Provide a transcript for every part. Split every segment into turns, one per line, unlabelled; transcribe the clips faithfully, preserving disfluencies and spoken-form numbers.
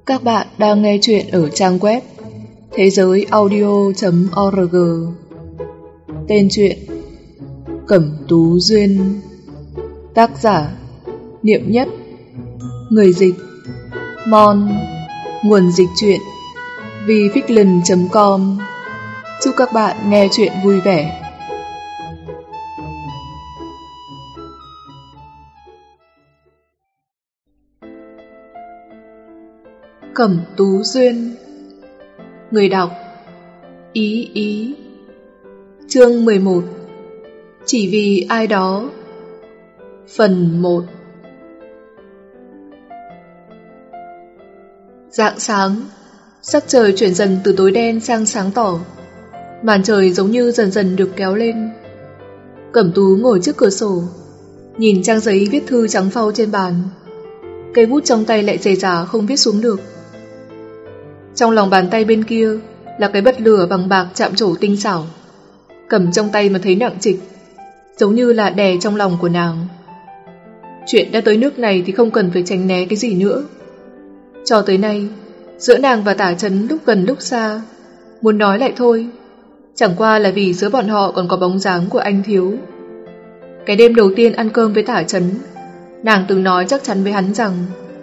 Các bạn đang nghe chuyện ở trang web thế giới audio chấm org. Tên truyện Cẩm Tú Duyên. Tác giả Niệm Nhất. Người dịch Mon. Nguồn dịch truyện vifiction chấm com. Chúc các bạn nghe chuyện vui vẻ. Cẩm Tú Duyên. Người đọc Ý Ý. Chương mười một. Chỉ vì ai đó. Phần một. Rạng sáng, sắc trời chuyển dần từ tối đen sang sáng tỏ. Màn trời giống như dần dần được kéo lên. Cẩm Tú ngồi trước cửa sổ, nhìn trang giấy viết thư trắng phau trên bàn. Cây bút trong tay lại dày dả không viết xuống được. Trong lòng bàn tay bên kia là cái bật lửa bằng bạc chạm trổ tinh xảo. Cầm trong tay mà thấy nặng trịch, giống như là đè trong lòng của nàng. Chuyện đã tới nước này thì không cần phải tránh né cái gì nữa. Cho tới nay, giữa nàng và Tả Chấn lúc gần lúc xa, muốn nói lại thôi, chẳng qua là vì giữa bọn họ còn có bóng dáng của anh Thiếu. Cái đêm đầu tiên ăn cơm với Tả Chấn, nàng từng nói chắc chắn với hắn rằng: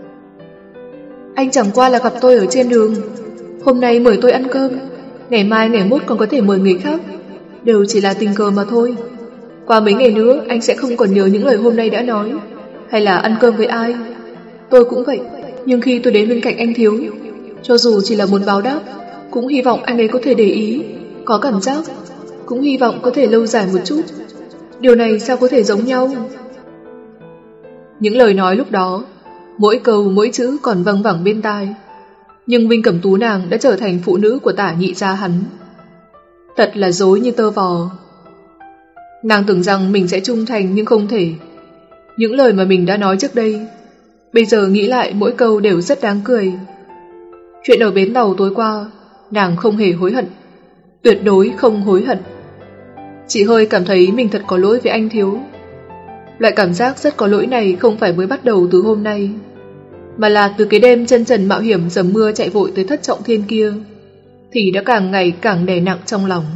anh chẳng qua là gặp tôi ở trên đường, hôm nay mời tôi ăn cơm, ngày mai ngày mốt còn có thể mời người khác, đều chỉ là tình cờ mà thôi. Qua mấy ngày nữa anh sẽ không còn nhớ những lời hôm nay đã nói, hay là ăn cơm với ai. Tôi cũng vậy, nhưng khi tôi đến bên cạnh anh Thiếu, cho dù chỉ là muốn báo đáp, cũng hy vọng anh ấy có thể để ý, có cảm giác, cũng hy vọng có thể lâu dài một chút. Điều này sao có thể giống nhau? Những lời nói lúc đó, mỗi câu mỗi chữ còn văng vẳng bên tai, nhưng Vinh Cẩm Tú nàng đã trở thành phụ nữ của Tả nhị gia hắn. Thật là dối như tơ vò. Nàng tưởng rằng mình sẽ trung thành nhưng không thể. Những lời mà mình đã nói trước đây, bây giờ nghĩ lại mỗi câu đều rất đáng cười. Chuyện ở bến tàu tối qua, nàng không hề hối hận, tuyệt đối không hối hận. Chỉ hơi cảm thấy mình thật có lỗi với anh Thiếu. Loại cảm giác rất có lỗi này không phải mới bắt đầu từ hôm nay, mà là từ cái đêm chân trần mạo hiểm dầm mưa chạy vội tới Thất Trọng Thiên kia, thì đã càng ngày càng đè nặng trong lòng.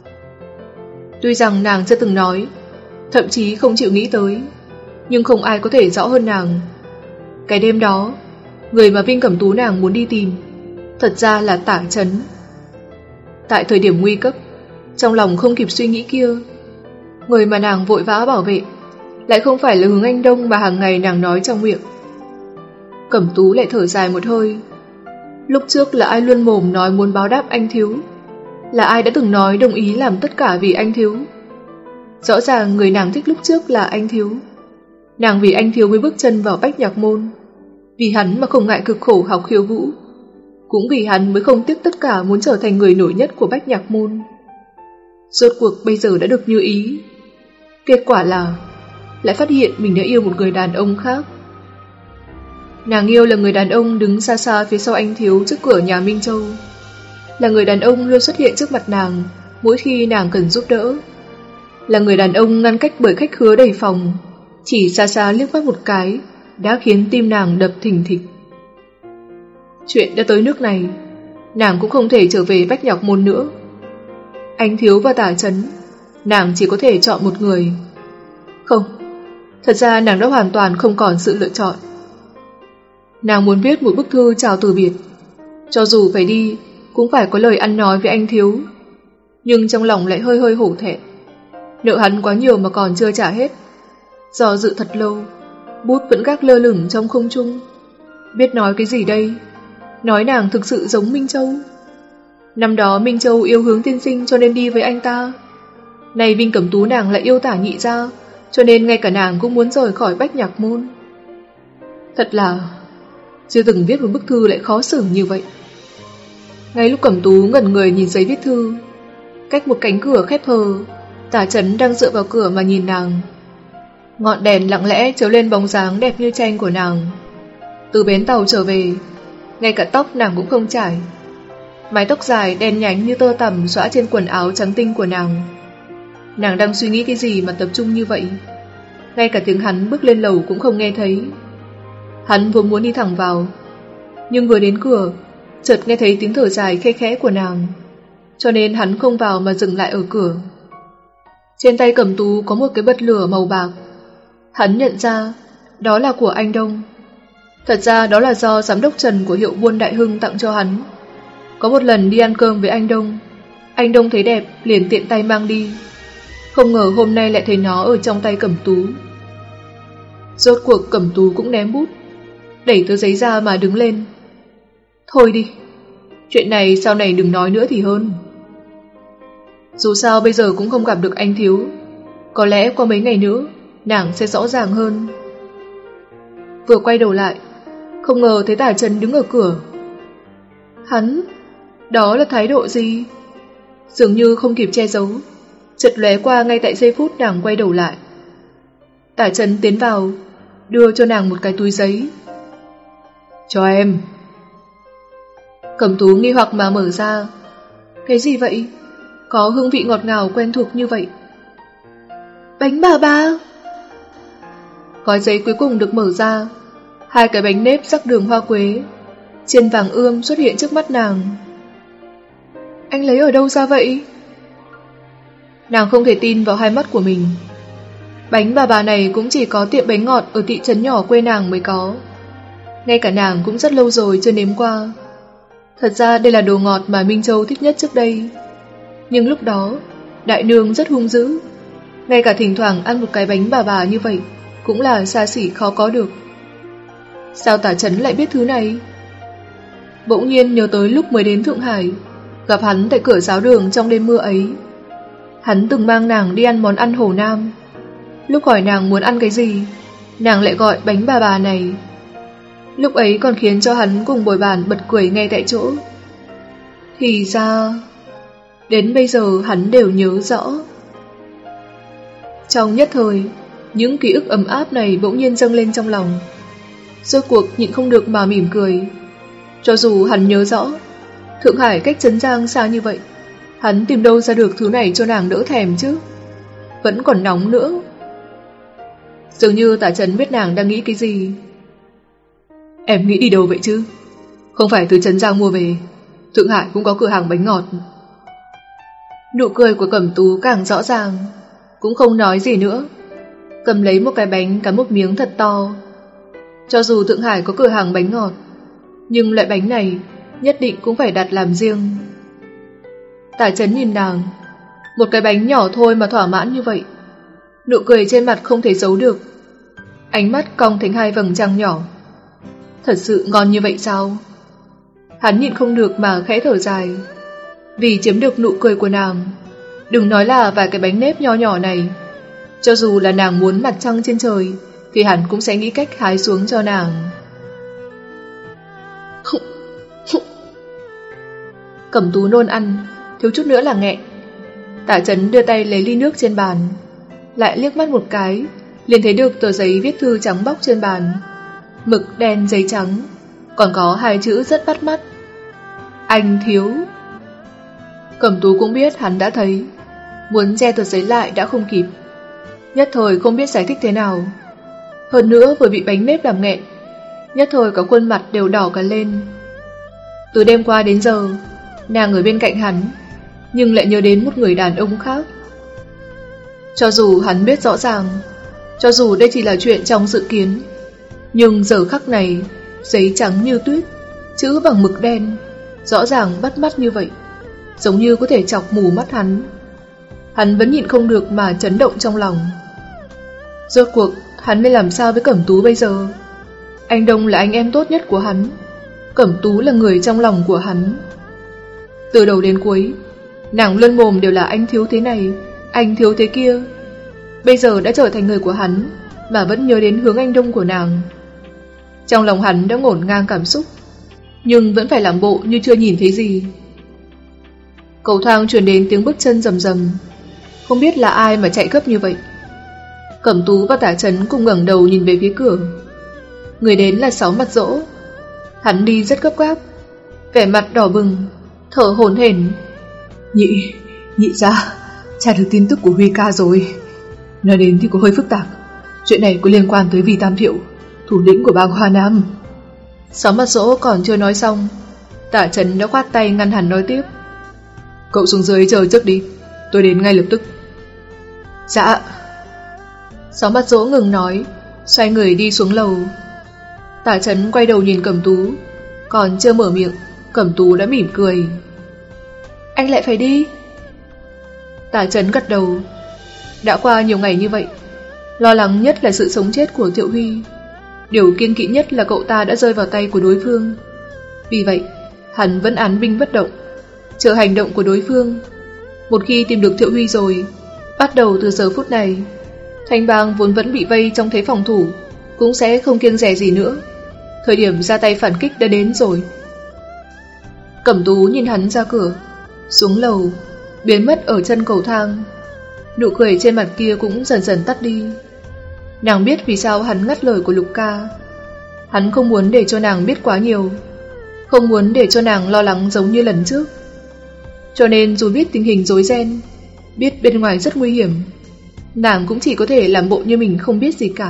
Tuy rằng nàng chưa từng nói, thậm chí không chịu nghĩ tới, nhưng không ai có thể rõ hơn nàng. Cái đêm đó, người mà Vinh Cẩm Tú nàng muốn đi tìm thật ra là Tả Chấn. Tại thời điểm nguy cấp, trong lòng không kịp suy nghĩ kia, người mà nàng vội vã bảo vệ lại không phải là Hướng Anh Đông mà hàng ngày nàng nói trong miệng. Cẩm Tú lại thở dài một hơi. Lúc trước là ai luôn mồm nói muốn báo đáp anh Thiếu? Là ai đã từng nói đồng ý làm tất cả vì anh Thiếu? Rõ ràng người nàng thích lúc trước là anh Thiếu. Nàng vì anh Thiếu mới bước chân vào Bách Nhạc Môn, vì hắn mà không ngại cực khổ học khiêu vũ, cũng vì hắn mới không tiếc tất cả muốn trở thành người nổi nhất của Bách Nhạc Môn. Rốt cuộc bây giờ đã được như ý. Kết quả là lại phát hiện mình đã yêu một người đàn ông khác. Nàng yêu là người đàn ông đứng xa xa phía sau anh Thiếu trước cửa nhà Minh Châu, là người đàn ông luôn xuất hiện trước mặt nàng mỗi khi nàng cần giúp đỡ, là người đàn ông ngăn cách bởi khách khứa đầy phòng, chỉ xa xa liếc mắt một cái đã khiến tim nàng đập thình thịch. Chuyện đã tới nước này, nàng cũng không thể trở về Bách Nhạc Môn nữa. Anh Thiếu và Tả Chấn, nàng chỉ có thể chọn một người. Không, thật ra nàng đã hoàn toàn không còn sự lựa chọn. Nàng muốn viết một bức thư chào từ biệt, cho dù phải đi cũng phải có lời ăn nói với anh Thiếu, nhưng trong lòng lại hơi hơi hổ thẹn. Nợ hắn quá nhiều mà còn chưa trả hết. Do dự thật lâu, bút vẫn gác lơ lửng trong không trung. Biết nói cái gì đây? Nói nàng thực sự giống Minh Châu. Năm đó Minh Châu yêu Hướng tiên sinh cho nên đi với anh ta. Này Vinh Cẩm Tú nàng lại yêu Tả nhị gia, cho nên ngay cả nàng cũng muốn rời khỏi Bách Nhạc Môn. Thật là chưa từng viết một bức thư lại khó xử như vậy. Ngay lúc Cẩm Tú ngẩn người nhìn giấy viết thư, cách một cánh cửa khép hờ, Tả Chấn đang dựa vào cửa mà nhìn nàng. Ngọn đèn lặng lẽ chiếu lên bóng dáng đẹp như tranh của nàng. Từ bến tàu trở về, ngay cả tóc nàng cũng không chải. Mái tóc dài đen nhánh như tơ tằm xõa trên quần áo trắng tinh của nàng. Nàng đang suy nghĩ cái gì mà tập trung như vậy? Ngay cả tiếng hắn bước lên lầu cũng không nghe thấy. Hắn vốn muốn đi thẳng vào, Nhưng vừa đến cửa, chợt nghe thấy tiếng thở dài khe khẽ của nàng, cho nên hắn không vào mà dừng lại ở cửa. Trên tay Cẩm Tú có một cái bật lửa màu bạc. Hắn nhận ra đó là của anh Đông. Thật ra đó là do giám đốc Trần của hiệu buôn Đại Hưng tặng cho hắn. Có một lần đi ăn cơm với anh Đông, anh Đông thấy đẹp liền tiện tay mang đi. Không ngờ hôm nay lại thấy nó ở trong tay Cẩm Tú. Rốt cuộc Cẩm Tú cũng ném bút, đẩy tờ giấy ra mà đứng lên. Thôi đi, chuyện này sau này đừng nói nữa thì hơn. Dù sao bây giờ cũng không gặp được anh Thiếu, có lẽ qua mấy ngày nữa nàng sẽ rõ ràng hơn. Vừa quay đầu lại, không ngờ thấy Tả Trấn đứng ở cửa. Hắn, đó là thái độ gì? Dường như không kịp che giấu, chợt lóe qua ngay tại giây phút nàng quay đầu lại. Tả Trấn tiến vào, đưa cho nàng một cái túi giấy. Cho em. Cẩm Tú nghi hoặc mà mở ra. Cái gì vậy? Có hương vị ngọt ngào quen thuộc như vậy. Bánh bà ba. Gói giấy cuối cùng được mở ra. Hai cái bánh nếp rắc đường hoa quế, chiên vàng ươm xuất hiện trước mắt nàng. Anh lấy ở đâu ra vậy? Nàng không thể tin vào hai mắt của mình. Bánh bà bà này cũng chỉ có tiệm bánh ngọt ở thị trấn nhỏ quê nàng mới có. Ngay cả nàng cũng rất lâu rồi chưa nếm qua. Thật ra đây là đồ ngọt mà Minh Châu thích nhất trước đây. Nhưng lúc đó đại nương rất hung dữ, ngay cả thỉnh thoảng ăn một cái bánh bà bà như vậy cũng là xa xỉ khó có được. Sao Tả Trấn lại biết thứ này? Bỗng nhiên nhớ tới lúc mới đến Thượng Hải, gặp hắn tại cửa giáo đường trong đêm mưa ấy. Hắn từng mang nàng đi ăn món ăn Hồ Nam. Lúc hỏi nàng muốn ăn cái gì, nàng lại gọi bánh bà bà này. Lúc ấy còn khiến cho hắn cùng bồi bàn bật cười ngay tại chỗ. Thì ra đến bây giờ hắn đều nhớ rõ. Trong nhất thời, những ký ức ấm áp này bỗng nhiên dâng lên trong lòng. Rốt cuộc nhịn không được mà mỉm cười. Cho dù hắn nhớ rõ Thượng Hải cách Trấn Giang xa như vậy, hắn tìm đâu ra được thứ này cho nàng đỡ thèm chứ. Vẫn còn nóng nữa. Dường như Tả Trấn biết nàng đang nghĩ cái gì. Em nghĩ đi đâu vậy chứ? Không phải từ Trấn Giang mua về, Thượng Hải cũng có cửa hàng bánh ngọt. Nụ cười của Cẩm Tú càng rõ ràng, cũng không nói gì nữa, cầm lấy một cái bánh cắn một miếng thật to. Cho dù Thượng Hải có cửa hàng bánh ngọt, nhưng loại bánh này nhất định cũng phải đặt làm riêng. Tả Trấn nhìn nàng, một cái bánh nhỏ thôi mà thỏa mãn như vậy. Nụ cười trên mặt không thể giấu được, ánh mắt cong thành hai vầng trăng nhỏ. Thật sự ngon như vậy sao? Hắn nhịn không được mà khẽ thở dài. Vì chiếm được nụ cười của nàng, đừng nói là vài cái bánh nếp nho nhỏ này, cho dù là nàng muốn mặt trăng trên trời thì hắn cũng sẽ nghĩ cách hái xuống cho nàng. Cẩm Tú nôn ăn, thiếu chút nữa là nghẹn. Tả Trấn đưa tay lấy ly nước trên bàn, lại liếc mắt một cái, liền thấy được tờ giấy viết thư trắng bóc trên bàn, mực đen giấy trắng, còn có hai chữ rất bắt mắt: Anh Thiếu. Cẩm Tú cũng biết hắn đã thấy, muốn che tờ giấy lại đã không kịp, nhất thời không biết giải thích thế nào. Hơn nữa vừa bị bánh nếp làm nghẹn, nhất thời có khuôn mặt đều đỏ cả lên. Từ đêm qua đến giờ, nàng ở bên cạnh hắn, nhưng lại nhớ đến một người đàn ông khác. Cho dù hắn biết rõ ràng, cho dù đây chỉ là chuyện trong dự kiến, nhưng giờ khắc này, giấy trắng như tuyết, chữ bằng mực đen, rõ ràng bắt mắt như vậy, giống như có thể chọc mù mắt hắn. Hắn vẫn nhịn không được mà chấn động trong lòng. Rốt cuộc hắn nên làm sao với Cẩm Tú bây giờ? Anh Đông là anh em tốt nhất của hắn, Cẩm Tú là người trong lòng của hắn. Từ đầu đến cuối, nàng luôn mồm đều là anh thiếu thế này, anh thiếu thế kia. Bây giờ đã trở thành người của hắn, mà vẫn nhớ đến hướng anh Đông của nàng. Trong lòng hắn đã ngổn ngang cảm xúc, nhưng vẫn phải làm bộ như chưa nhìn thấy gì. Cầu thang truyền đến tiếng bước chân rầm rầm, không biết là ai mà chạy gấp như vậy. Cẩm Tú và Tả Trấn cùng ngẩng đầu nhìn về phía cửa. Người đến là Sáu Mặt Dỗ. Hắn đi rất gấp gáp, vẻ mặt đỏ bừng, thở hổn hển. Nhị, nhị gia, tra được tin tức của Huy ca rồi. Nói đến thì có hơi phức tạp. Chuyện này có liên quan tới Vi Tam Thiệu, thủ lĩnh của bang Hoa Nam. Xóm Mặt Dỗ còn chưa nói xong, Tả Trấn đã khoát tay ngăn hắn nói tiếp. Cậu xuống dưới chờ trước đi, tôi đến ngay lập tức. Dạ. Xóm Mặt Dỗ ngừng nói, xoay người đi xuống lầu. Tả Trấn quay đầu nhìn Cẩm Tú, còn chưa mở miệng, Cẩm Tú đã mỉm cười. Anh lại phải đi? Tả Trấn gật đầu. Đã qua nhiều ngày như vậy, lo lắng nhất là sự sống chết của Thiệu Huy. Điều kiêng kỵ nhất là cậu ta đã rơi vào tay của đối phương. Vì vậy, hắn vẫn án binh bất động, chờ hành động của đối phương. Một khi tìm được Thiệu Huy rồi, bắt đầu từ giờ phút này, Thanh Bang vốn vẫn bị vây trong thế phòng thủ cũng sẽ không kiêng dè gì nữa. Thời điểm ra tay phản kích đã đến rồi. Cẩm Tú nhìn hắn ra cửa, xuống lầu, biến mất ở chân cầu thang. Nụ cười trên mặt kia cũng dần dần tắt đi. Nàng biết vì sao hắn ngắt lời của Lục Ca. Hắn không muốn để cho nàng biết quá nhiều, không muốn để cho nàng lo lắng giống như lần trước. Cho nên dù biết tình hình rối ren, biết bên ngoài rất nguy hiểm, nàng cũng chỉ có thể làm bộ như mình không biết gì cả.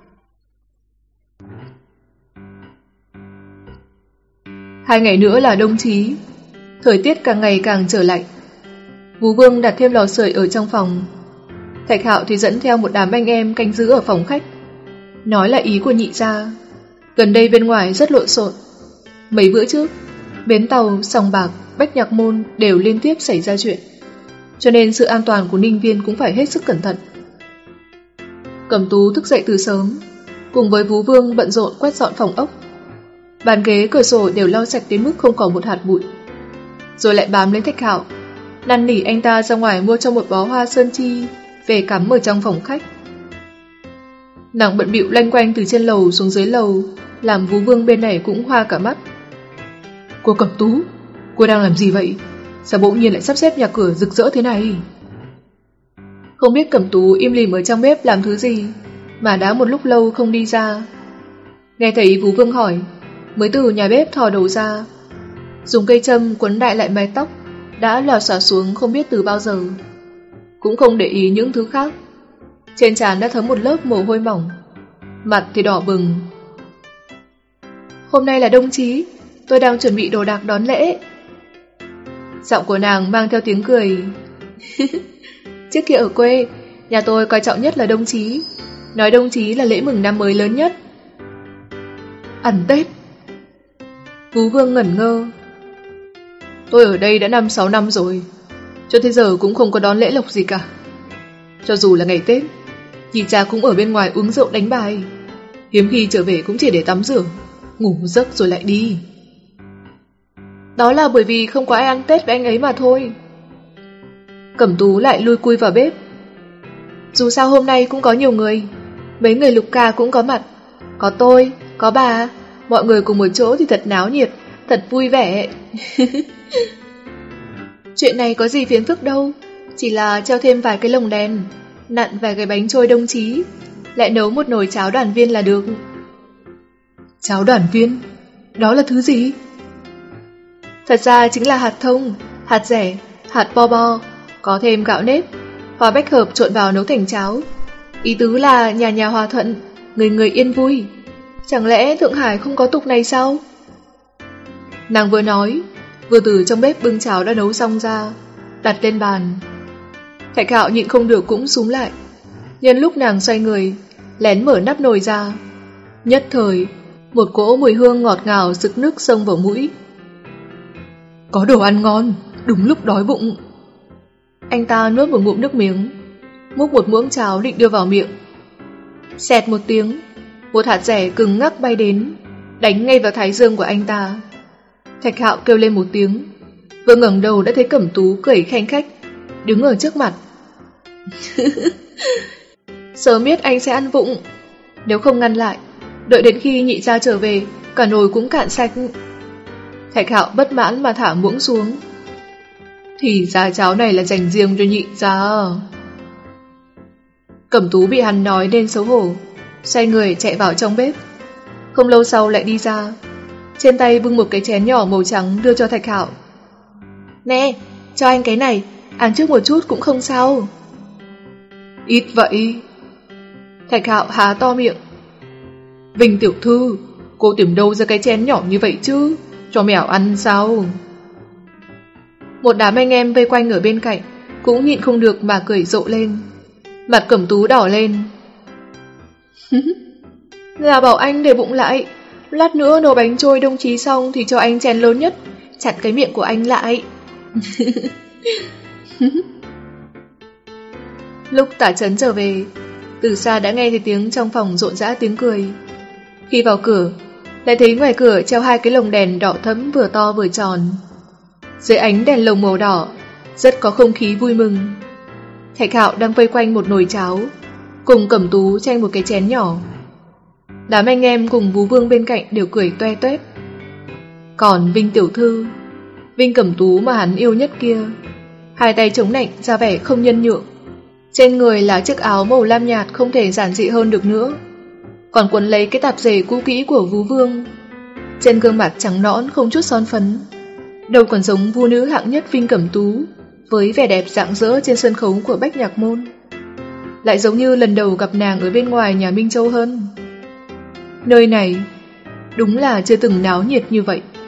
Hai ngày nữa là đông chí, thời tiết càng ngày càng trở lạnh. Vú Vương đặt thêm lò sưởi ở trong phòng. Thạch Hạo thì dẫn theo một đám anh em canh giữ ở phòng khách. Nói là ý của nhị gia, gần đây bên ngoài rất lộn xộn. Mấy bữa trước, bến tàu, sòng bạc, Bách Nhạc Môn đều liên tiếp xảy ra chuyện, cho nên sự an toàn của Ninh Viên cũng phải hết sức cẩn thận. Cẩm Tú thức dậy từ sớm, cùng với Vú Vương bận rộn quét dọn phòng ốc. Bàn ghế, cửa sổ đều lau sạch đến mức không còn một hạt bụi. Rồi lại bám lấy Thạch Hạo, năn nỉ anh ta ra ngoài mua cho một bó hoa sơn chi về cắm ở trong phòng khách. Nàng bận bịu lanh quanh từ trên lầu xuống dưới lầu, làm Vú Vương bên này cũng hoa cả mắt. Cô Cẩm Tú, cô đang làm gì vậy? Sao bỗng nhiên lại sắp xếp nhà cửa rực rỡ thế này? Không biết Cẩm Tú im lìm ở trong bếp làm thứ gì mà đã một lúc lâu không đi ra. Nghe thấy Vú Vương hỏi, mới từ nhà bếp thò đầu ra, dùng cây châm quấn đại lại mái tóc đã lòa xòa xuống không biết từ bao giờ. Cũng không để ý những thứ khác, trên trán đã thấm một lớp mồ hôi mỏng, mặt thì đỏ bừng. Hôm nay là đông chí, tôi đang chuẩn bị đồ đạc đón lễ. Giọng của nàng mang theo tiếng cười. Trước kia ở quê, nhà tôi coi trọng nhất là đông chí, nói đông chí là lễ mừng năm mới lớn nhất. Ăn Tết. Vú Vương ngẩn ngơ. Tôi ở đây đã năm sáu năm rồi, cho tới giờ cũng không có đón lễ lộc gì cả. Cho dù là ngày Tết, nhị cha cũng ở bên ngoài uống rượu đánh bài, hiếm khi trở về cũng chỉ để tắm rửa, ngủ một giấc rồi lại đi. Đó là bởi vì không có ai ăn Tết với anh ấy mà thôi. Cẩm Tú lại lui cui vào bếp. Dù sao hôm nay cũng có nhiều người, mấy người Lục Ca cũng có mặt, có tôi, có bà, mọi người cùng một chỗ thì thật náo nhiệt, thật vui vẻ. Chuyện này có gì phiền phức đâu, chỉ là treo thêm vài cái lồng đèn, nặn vài cái bánh trôi đông chí, lại nấu một nồi cháo đoàn viên là được. Cháo đoàn viên? Đó là thứ gì? Thật ra chính là hạt thông, hạt dẻ, hạt bo bo, có thêm gạo nếp, hoa bách hợp trộn vào nấu thành cháo. Ý tứ là nhà nhà hòa thuận, người người yên vui. Chẳng lẽ Thượng Hải không có tục này sao? Nàng vừa nói, vừa từ trong bếp bưng cháo đã nấu xong ra, đặt lên bàn. Thạch Hạo nhịn không được cũng xúm lại. Nhân lúc nàng xoay người, lén mở nắp nồi ra. Nhất thời, một cỗ mùi hương ngọt ngào sực nước xông vào mũi. Có đồ ăn ngon, đúng lúc đói bụng. Anh ta nuốt một ngụm nước miếng, múc một muỗng cháo định đưa vào miệng. Xẹt một tiếng, một hạt dẻ cứng ngắc bay đến, đánh ngay vào thái dương của anh ta. Thạch Hạo kêu lên một tiếng, vừa ngẩng đầu đã thấy Cẩm Tú cười khanh khách, đứng ở trước mặt. Sớm biết anh sẽ ăn vụng, nếu không ngăn lại, đợi đến khi nhị gia trở về, cả nồi cũng cạn sạch. Thạch Hạo bất mãn mà thả muỗng xuống. Thì ra cháo này là dành riêng cho nhị gia. Cẩm Tú bị hắn nói nên xấu hổ, xoay người chạy vào trong bếp. Không lâu sau lại đi ra, trên tay bưng một cái chén nhỏ màu trắng đưa cho Thạch Hạo. Nè, cho anh cái này, ăn trước một chút cũng không sao. Ít vậy. Thạch Hạo há to miệng. Vinh tiểu thư, Cô tìm đâu ra cái chén nhỏ như vậy chứ? Cho mèo ăn sao? Một đám anh em vây quanh ở bên cạnh cũng nhịn không được mà cười rộ lên. Mặt Cẩm Tú đỏ lên. Là bảo anh để bụng lại, lát nữa nấu bánh trôi đồng chí xong thì cho anh chén lớn nhất, chặn cái miệng của anh lại. Lúc Tả Chấn trở về, từ xa đã nghe thấy tiếng trong phòng rộn rã tiếng cười. Khi vào cửa, lại thấy ngoài cửa treo hai cái lồng đèn đỏ thẫm vừa to vừa tròn. Dưới ánh đèn lồng màu đỏ, rất có không khí vui mừng. Thạch Hạo đang vây quanh một nồi cháo, cùng Cẩm Tú tranh một cái chén nhỏ. Đám anh em cùng Vú Vương bên cạnh đều cười toe toét. Còn Vinh tiểu thư, Vinh Cẩm Tú mà hắn yêu nhất kia, hai tay chống nạnh ra vẻ không nhân nhượng. Trên người là chiếc áo màu lam nhạt không thể giản dị hơn được nữa, còn quấn lấy cái tạp dề cũ kỹ của Vú Vương. Trên gương mặt trắng nõn không chút son phấn, đâu còn giống vua nữ hạng nhất Vinh Cẩm Tú với vẻ đẹp rạng rỡ trên sân khấu của Bách Nhạc Môn. Lại giống như lần đầu gặp nàng ở bên ngoài nhà Minh Châu hơn. Nơi này đúng là chưa từng náo nhiệt như vậy.